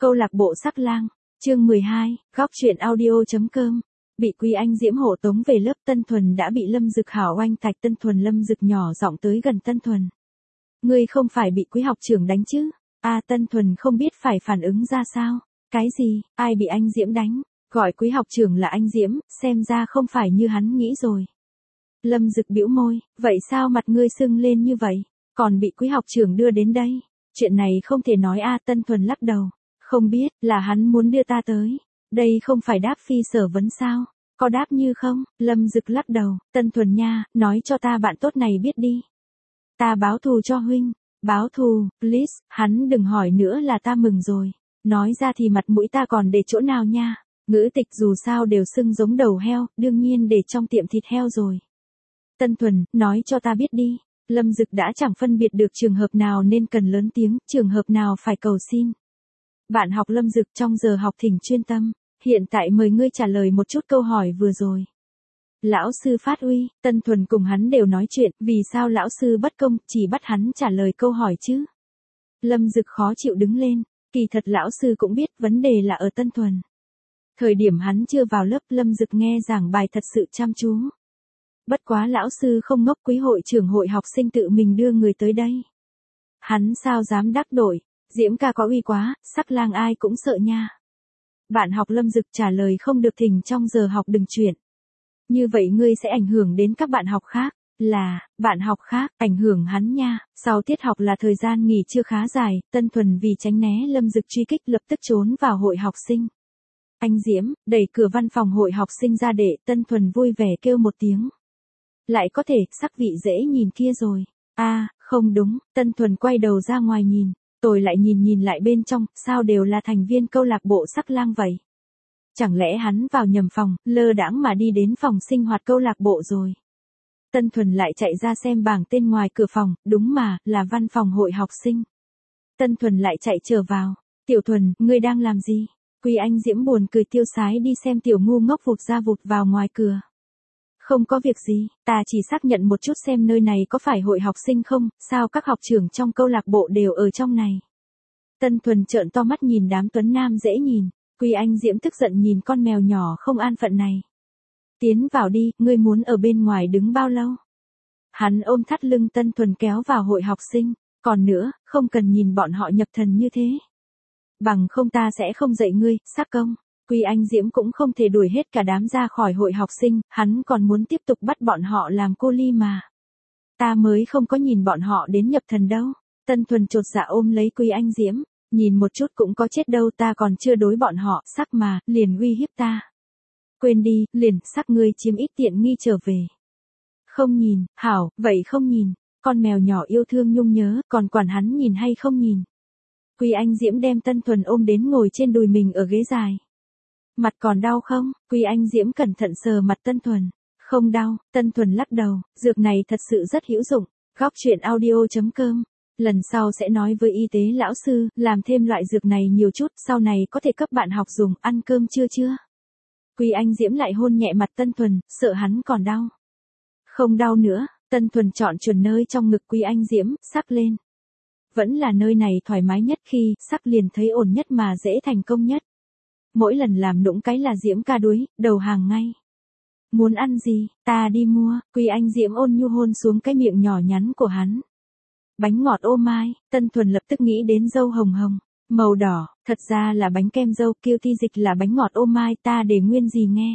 Câu lạc bộ Sắc Lang, chương 12, góc truyện audio.com. Bị Quý Anh Diễm hộ tống về lớp, Tân Thuần đã bị Lâm Dực hảo oanh tạch. Tân Thuần, Lâm Dực nhỏ giọng tới gần Tân Thuần. Ngươi không phải bị Quý học trưởng đánh chứ? Tân Thuần không biết phải phản ứng ra sao. Cái gì, ai bị anh Diễm đánh? Gọi Quý học trưởng là anh Diễm, xem ra không phải như hắn nghĩ rồi. Lâm Dực bĩu môi, vậy sao mặt ngươi sưng lên như vậy? Còn bị Quý học trưởng đưa đến đây. Chuyện này không thể nói. Tân Thuần lắc đầu. Không biết, là hắn muốn đưa ta tới. Đây không phải đáp phi sở vấn sao? Có đáp như không? Lâm Dực lắc đầu. Tân Thuần nha, nói cho ta bạn tốt này biết đi. Ta báo thù cho huynh. Báo thù, please, hắn đừng hỏi nữa là ta mừng rồi. Nói ra thì mặt mũi ta còn để chỗ nào nha. Ngữ tịch dù sao đều sưng giống đầu heo, đương nhiên để trong tiệm thịt heo rồi. Tân Thuần, nói cho ta biết đi. Lâm Dực đã chẳng phân biệt được trường hợp nào nên cần lớn tiếng, trường hợp nào phải cầu xin. Bạn học Lâm Dực, trong giờ học thỉnh chuyên tâm. Hiện tại mời ngươi trả lời một chút câu hỏi vừa rồi. Lão sư phát uy. Tân Thuần cùng hắn đều nói chuyện, vì sao lão sư bất công, chỉ bắt hắn trả lời câu hỏi chứ? Lâm Dực khó chịu đứng lên. Kỳ thật lão sư cũng biết vấn đề là ở Tân Thuần. Thời điểm hắn chưa vào lớp, Lâm Dực nghe giảng bài thật sự chăm chú. Bất quá lão sư không ngốc, Quý hội trưởng hội học sinh tự mình đưa người tới đây. Hắn sao dám đắc tội, Diễm ca có uy quá, Sắc Lang ai cũng sợ nha. Bạn học Lâm Dực trả lời không được, thỉnh trong giờ học đừng chuyển. Như vậy ngươi sẽ ảnh hưởng đến các bạn học khác. Là, bạn học khác, ảnh hưởng hắn nha. Sau tiết học là thời gian nghỉ trưa khá dài, Tân Thuần vì tránh né Lâm Dực truy kích lập tức trốn vào hội học sinh. Anh Diễm, đẩy cửa văn phòng hội học sinh ra để Tân Thuần vui vẻ kêu một tiếng. Lại có thể, sắc vị dễ nhìn kia rồi. Không đúng, Tân Thuần quay đầu ra ngoài nhìn. Tôi lại nhìn lại bên trong, sao đều là thành viên câu lạc bộ Sắc Lang vậy? Chẳng lẽ hắn vào nhầm phòng, lơ đãng mà đi đến phòng sinh hoạt câu lạc bộ rồi? Tân Thuần lại chạy ra xem bảng tên ngoài cửa phòng, đúng mà, là văn phòng hội học sinh. Tân Thuần lại chạy trở vào. Tiểu Thuần, ngươi đang làm gì? Quý Anh Diễm buồn cười tiêu sái đi xem tiểu ngu ngốc vụt ra vụt vào ngoài cửa. Không có việc gì, ta chỉ xác nhận một chút xem nơi này có phải hội học sinh không, sao các học trưởng trong câu lạc bộ đều ở trong này. Tân Thuần trợn to mắt nhìn đám tuấn nam dễ nhìn, Quý Anh Diễm tức giận nhìn con mèo nhỏ không an phận này. Tiến vào đi, ngươi muốn ở bên ngoài đứng bao lâu? Hắn ôm thắt lưng Tân Thuần kéo vào hội học sinh, còn nữa, không cần nhìn bọn họ nhập thần như thế. Bằng không ta sẽ không dạy ngươi, Sắc công. Quý Anh Diễm cũng không thể đuổi hết cả đám ra khỏi hội học sinh, hắn còn muốn tiếp tục bắt bọn họ làm cô ly mà. Ta mới không có nhìn bọn họ đến nhập thần đâu. Tân Thuần chột dạ ôm lấy Quý Anh Diễm, nhìn một chút cũng có chết đâu, ta còn chưa đối bọn họ, Sắc mà, liền uy hiếp ta. Quên đi, liền, Sắc ngươi chiếm ít tiện nghi trở về. Không nhìn, hảo, vậy không nhìn, con mèo nhỏ yêu thương nhung nhớ, còn quản hắn nhìn hay không nhìn. Quý Anh Diễm đem Tân Thuần ôm đến ngồi trên đùi mình ở ghế dài. Mặt còn đau không? Quý Anh Diễm cẩn thận sờ mặt Tân Thuần. Không đau, Tân Thuần lắc đầu, dược này thật sự rất hữu dụng. Góc truyện audio.com. Lần sau sẽ nói với y tế lão sư, làm thêm loại dược này nhiều chút, sau này có thể cấp bạn học dùng, ăn cơm chưa? Quý Anh Diễm lại hôn nhẹ mặt Tân Thuần, sợ hắn còn đau. Không đau nữa, Tân Thuần chọn chuẩn nơi trong ngực Quý Anh Diễm, Sắc lên. Vẫn là nơi này thoải mái nhất, khi Sắc liền thấy ổn nhất mà dễ thành công nhất. Mỗi lần làm nũng cái là Diễm ca đuối, đầu hàng ngay. Muốn ăn gì, ta đi mua. Quý Anh Diễm ôn nhu hôn xuống cái miệng nhỏ nhắn của hắn. Bánh ngọt ô mai, Tân Thuần lập tức nghĩ đến dâu hồng hồng, màu đỏ, thật ra là bánh kem dâu, kêu thi dịch là bánh ngọt ô mai, ta để nguyên gì nghe.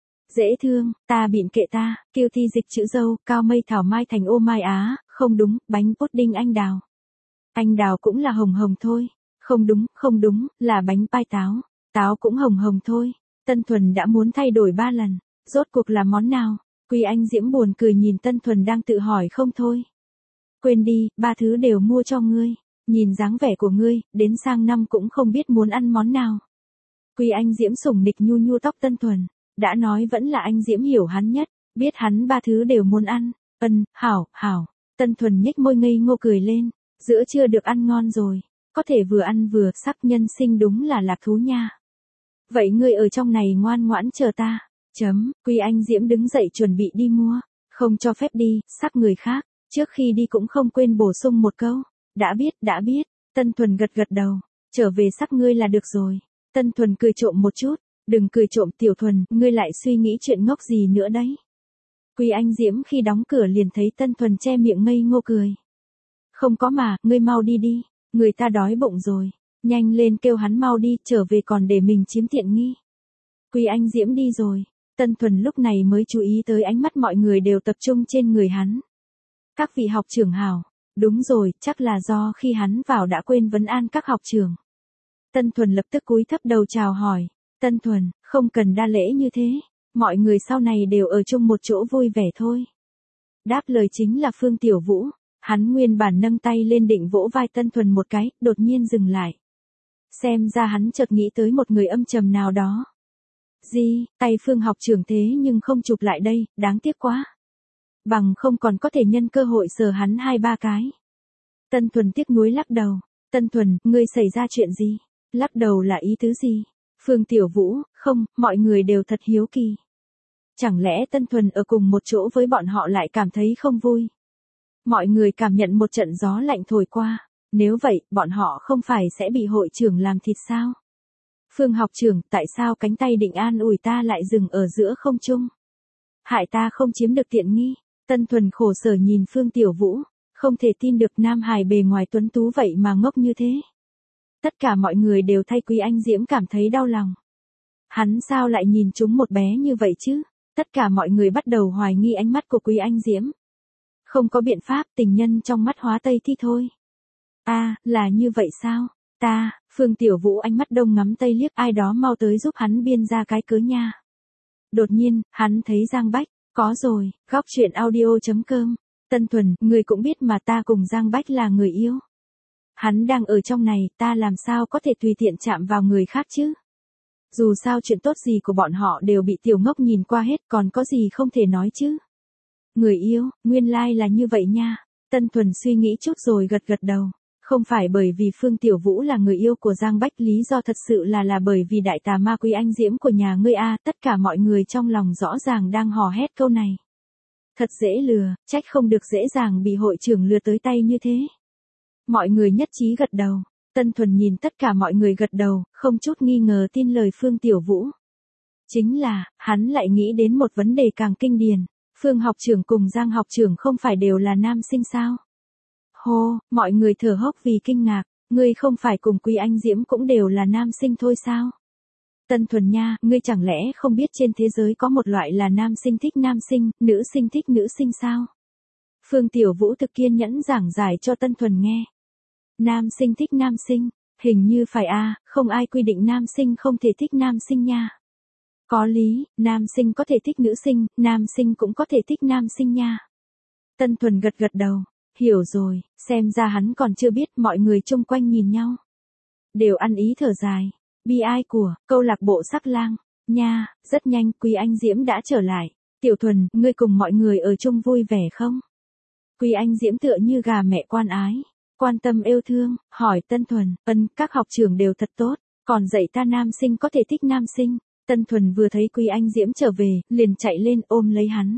Dễ thương, ta bịn kệ ta, kêu thi dịch chữ dâu, cao mây thảo mai thành ô mai không đúng, bánh pudding anh đào. Anh đào cũng là hồng hồng thôi. Không đúng, là bánh pai táo. Táo cũng hồng hồng thôi. Tân Thuần đã muốn thay đổi 3 lần. Rốt cuộc là món nào? Quý Anh Diễm buồn cười nhìn Tân Thuần đang tự hỏi không thôi. Quên đi, 3 thứ đều mua cho ngươi. Nhìn dáng vẻ của ngươi, đến sang năm cũng không biết muốn ăn món nào. Quý Anh Diễm sủng nịch nhu nhu tóc Tân Thuần. Đã nói vẫn là anh Diễm hiểu hắn nhất. Biết hắn 3 thứ đều muốn ăn. Hảo. Tân Thuần nhếch môi ngây ngô cười lên. Giữa trưa được ăn ngon rồi. Có thể vừa ăn vừa Sắc nhân sinh đúng là lạc thú nha. Vậy ngươi ở trong này ngoan ngoãn chờ ta. Quý Anh Diễm đứng dậy chuẩn bị đi mua. Không cho phép đi, Sắc người khác. Trước khi đi cũng không quên bổ sung một câu. Đã biết. Tân Thuần gật đầu. Trở về sắc ngươi là được rồi. Tân Thuần cười trộm một chút. Đừng cười trộm Tiểu Thuần, ngươi lại suy nghĩ chuyện ngốc gì nữa đấy. Quý Anh Diễm khi đóng cửa liền thấy Tân Thuần che miệng ngây ngô cười. Không có mà, ngươi mau đi đi. Người ta đói bụng rồi. Nhanh lên kêu hắn mau đi, trở về còn để mình chiếm tiện nghi. Quý Anh Diễm đi rồi. Tân Thuần lúc này mới chú ý tới ánh mắt mọi người đều tập trung trên người hắn. Các vị học trưởng hảo. Đúng rồi, chắc là do khi hắn vào đã quên vấn an các học trưởng. Tân Thuần lập tức cúi thấp đầu chào hỏi. Tân Thuần, không cần đa lễ như thế. Mọi người sau này đều ở chung một chỗ vui vẻ thôi. Đáp lời chính là Phương Tiểu Vũ. Hắn nguyên bản nâng tay lên định vỗ vai Tân Thuần một cái, đột nhiên dừng lại. Xem ra hắn chợt nghĩ tới một người âm trầm nào đó. Gì, tay Phương học trưởng thế nhưng không chụp lại đây, đáng tiếc quá. Bằng không còn có thể nhân cơ hội sờ hắn 2-3 cái. Tân Thuần tiếc nuối lắc đầu. Tân Thuần, ngươi xảy ra chuyện gì? Lắc đầu là ý tứ gì? Phương Tiểu Vũ, không, mọi người đều thật hiếu kỳ. Chẳng lẽ Tân Thuần ở cùng một chỗ với bọn họ lại cảm thấy không vui? Mọi người cảm nhận một trận gió lạnh thổi qua. Nếu vậy, bọn họ không phải sẽ bị hội trưởng làm thịt sao? Phương học trưởng, tại sao cánh tay định an ủi ta lại dừng ở giữa không trung? Hại ta không chiếm được tiện nghi. Tân Thuần khổ sở nhìn Phương Tiểu Vũ, không thể tin được nam hài bề ngoài tuấn tú vậy mà ngốc như thế. Tất cả mọi người đều thay Quý Anh Diễm cảm thấy đau lòng. Hắn sao lại nhìn chúng một bé như vậy chứ? Tất cả mọi người bắt đầu hoài nghi ánh mắt của Quý Anh Diễm. Không có biện pháp, tình nhân trong mắt hóa tây thi thôi. Là như vậy sao? Phương Tiểu Vũ ánh mắt đông ngắm tây liếc, ai đó mau tới giúp hắn biên ra cái cớ nha. Đột nhiên, hắn thấy Giang Bách, có rồi, góc chuyện audio.com. Tân Thuần, người cũng biết mà ta cùng Giang Bách là người yêu. Hắn đang ở trong này, ta làm sao có thể tùy tiện chạm vào người khác chứ? Dù sao chuyện tốt gì của bọn họ đều bị tiểu ngốc nhìn qua hết, còn có gì không thể nói chứ? Người yêu, nguyên lai là như vậy nha. Tân Thuần suy nghĩ chút rồi gật gật đầu. Không phải bởi vì Phương Tiểu Vũ là người yêu của Giang Bách, lý do thật sự là bởi vì đại tà ma Quý Anh Diễm của nhà ngươi a. Tất cả mọi người trong lòng rõ ràng đang hò hét câu này. Thật dễ lừa, trách không được dễ dàng bị hội trưởng lừa tới tay như thế. Mọi người nhất trí gật đầu. Tân Thuần nhìn tất cả mọi người gật đầu, không chút nghi ngờ tin lời Phương Tiểu Vũ. Chính là, hắn lại nghĩ đến một vấn đề càng kinh điển. Phương học trưởng cùng Giang học trưởng không phải đều là nam sinh sao? Hô, mọi người thở hốc vì kinh ngạc. Ngươi không phải cùng Quý Anh Diễm cũng đều là nam sinh thôi sao? Tân Thuần nha, ngươi chẳng lẽ không biết trên thế giới có một loại là nam sinh thích nam sinh, nữ sinh thích nữ sinh sao? Phương Tiểu Vũ thực kiên nhẫn giảng giải cho Tân Thuần nghe. Nam sinh thích nam sinh, hình như phải không ai quy định nam sinh không thể thích nam sinh nha. Có lý, nam sinh có thể thích nữ sinh, nam sinh cũng có thể thích nam sinh nha. Tân Thuần gật gật đầu, hiểu rồi, xem ra hắn còn chưa biết. Mọi người chung quanh nhìn nhau. Đều ăn ý thở dài, bi ai của, câu lạc bộ Sắc Lang, nha, rất nhanh Quý Anh Diễm đã trở lại. Tiểu Thuần, ngươi cùng mọi người ở chung vui vẻ không? Quý Anh Diễm tựa như gà mẹ quan ái, quan tâm yêu thương, hỏi Tân Thuần, các học trưởng đều thật tốt, còn dạy ta nam sinh có thể thích nam sinh. Tân Thuần vừa thấy Quý Anh Diễm trở về, liền chạy lên ôm lấy hắn.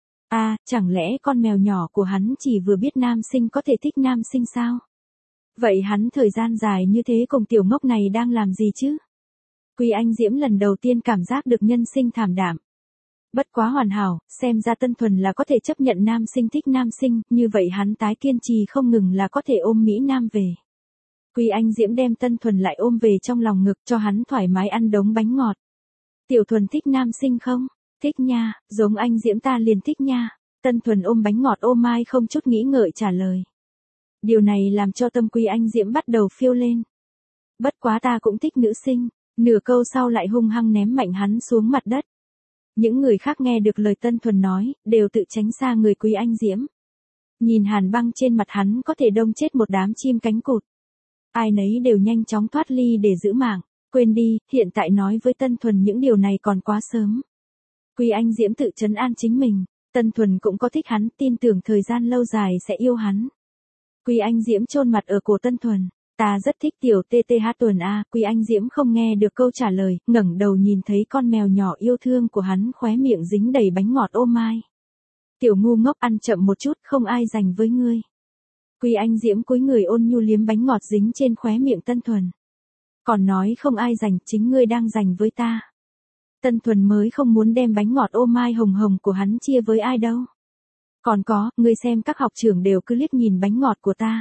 Chẳng lẽ con mèo nhỏ của hắn chỉ vừa biết nam sinh có thể thích nam sinh sao? Vậy hắn thời gian dài như thế cùng tiểu ngốc này đang làm gì chứ? Quý Anh Diễm lần đầu tiên cảm giác được nhân sinh thảm đạm. Bất quá hoàn hảo, xem ra Tân Thuần là có thể chấp nhận nam sinh thích nam sinh, như vậy hắn tái kiên trì không ngừng là có thể ôm Mỹ Nam về. Quý Anh Diễm đem Tân Thuần lại ôm về trong lòng ngực cho hắn thoải mái ăn đống bánh ngọt. Tiểu Thuần thích nam sinh không? Thích nha, giống anh Diễm ta liền thích nha. Tân Thuần ôm bánh ngọt ô mai không chút nghĩ ngợi trả lời. Điều này làm cho tâm Quý Anh Diễm bắt đầu phiêu lên. Bất quá ta cũng thích nữ sinh, nửa câu sau lại hung hăng ném mạnh hắn xuống mặt đất. Những người khác nghe được lời Tân Thuần nói, đều tự tránh xa người Quý Anh Diễm. Nhìn hàn băng trên mặt hắn có thể đông chết một đám chim cánh cụt. Ai nấy đều nhanh chóng thoát ly để giữ mạng. Quên đi, hiện tại nói với Tân Thuần những điều này còn quá sớm. Quý Anh Diễm tự trấn an chính mình. Tân Thuần cũng có thích hắn, tin tưởng thời gian lâu dài sẽ yêu hắn. Quý Anh Diễm chôn mặt ở cổ Tân Thuần. Ta rất thích tiểu TTH Tuần a. Quý Anh Diễm không nghe được câu trả lời, ngẩng đầu nhìn thấy con mèo nhỏ yêu thương của hắn khóe miệng dính đầy bánh ngọt ô mai. Tiểu ngu ngốc, ăn chậm một chút, không ai dành với ngươi. Quý Anh Diễm cúi người ôn nhu liếm bánh ngọt dính trên khóe miệng Tân Thuần. Còn nói không ai giành, chính ngươi đang giành với ta. Tân Thuần mới không muốn đem bánh ngọt ô mai hồng hồng của hắn chia với ai đâu. Còn có, ngươi xem các học trưởng đều cứ liếc nhìn bánh ngọt của ta.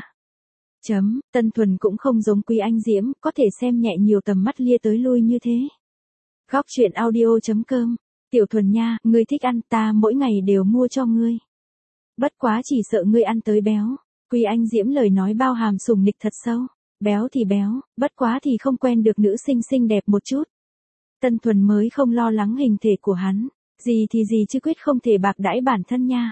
Tân Thuần cũng không giống Quý Anh Diễm, có thể xem nhẹ nhiều tầm mắt lia tới lui như thế. Góc truyện audio.com. Tiểu Thuần nha, ngươi thích ăn ta mỗi ngày đều mua cho ngươi. Bất quá chỉ sợ ngươi ăn tới béo. Quý Anh Diễm lời nói bao hàm sủng nịch thật sâu. Béo thì béo, bất quá thì không quen được nữ sinh xinh đẹp một chút. Tân Thuần mới không lo lắng hình thể của hắn. Gì thì gì chứ quyết không thể bạc đãi bản thân nha.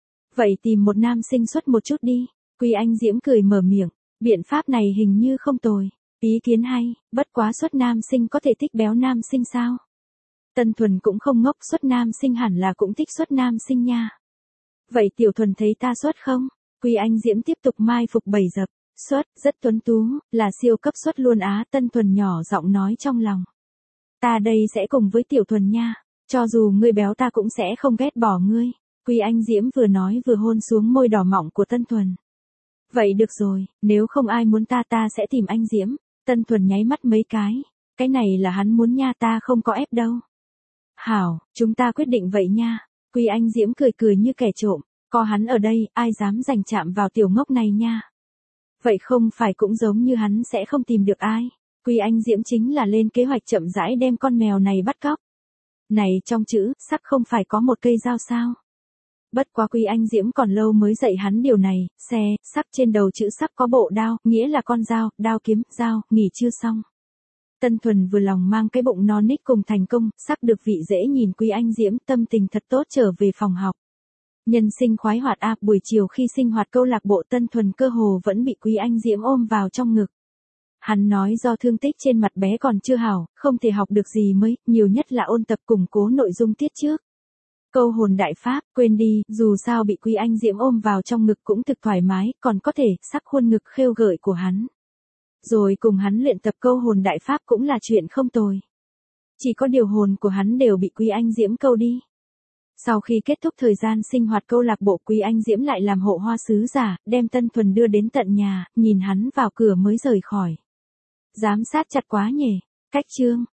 Vậy tìm một nam sinh xuất một chút đi. Quý Anh Diễm cười mở miệng. Biện pháp này hình như không tồi. Ý kiến hay, bất quá xuất nam sinh có thể thích béo nam sinh sao? Tân Thuần cũng không ngốc, xuất nam sinh hẳn là cũng thích xuất nam sinh nha. Vậy Tiểu Thuần thấy ta xuất không? Quý Anh Diễm tiếp tục mai phục bày dập. Xuất, rất tuấn tú, là siêu cấp xuất luôn á. Tân Thuần nhỏ giọng nói trong lòng. Ta đây sẽ cùng với Tiểu Thuần nha. Cho dù ngươi béo ta cũng sẽ không ghét bỏ ngươi. Quý Anh Diễm vừa nói vừa hôn xuống môi đỏ mọng của Tân Thuần. Vậy được rồi, nếu không ai muốn ta sẽ tìm anh Diễm. Tân Thuần nháy mắt mấy cái này là hắn muốn nha, ta không có ép đâu. Hảo, chúng ta quyết định vậy nha. Quý Anh Diễm cười cười như kẻ trộm, có hắn ở đây, ai dám giành chạm vào tiểu ngốc này nha. Vậy không phải cũng giống như hắn sẽ không tìm được ai. Quý Anh Diễm chính là lên kế hoạch chậm rãi đem con mèo này bắt cóc. Này trong chữ, sắc không phải có một cây dao sao? Bất quá Quý Anh Diễm còn lâu mới dạy hắn điều này, sắc trên đầu chữ sắc có bộ đao, nghĩa là con dao, đao kiếm, dao, nghỉ chưa xong. Tân Thuần vừa lòng mang cái bụng non nít cùng thành công, sắc được vị dễ nhìn Quý Anh Diễm, tâm tình thật tốt trở về phòng học. Nhân sinh khoái hoạt buổi chiều khi sinh hoạt câu lạc bộ Tân Thuần cơ hồ vẫn bị Quý Anh Diễm ôm vào trong ngực. Hắn nói do thương tích trên mặt bé còn chưa hảo, không thể học được gì mới, nhiều nhất là ôn tập củng cố nội dung tiết trước. Câu hồn đại pháp, quên đi, dù sao bị Quý Anh Diễm ôm vào trong ngực cũng thực thoải mái, còn có thể sắc khuôn ngực khêu gợi của hắn. Rồi cùng hắn luyện tập câu hồn đại pháp cũng là chuyện không tồi. Chỉ có điều hồn của hắn đều bị Quý Anh Diễm câu đi. Sau khi kết thúc thời gian sinh hoạt câu lạc bộ, Quý Anh Diễm lại làm hộ hoa sứ giả, đem Tân Thuần đưa đến tận nhà, nhìn hắn vào cửa mới rời khỏi. Giám sát chặt quá nhỉ. Cách chương.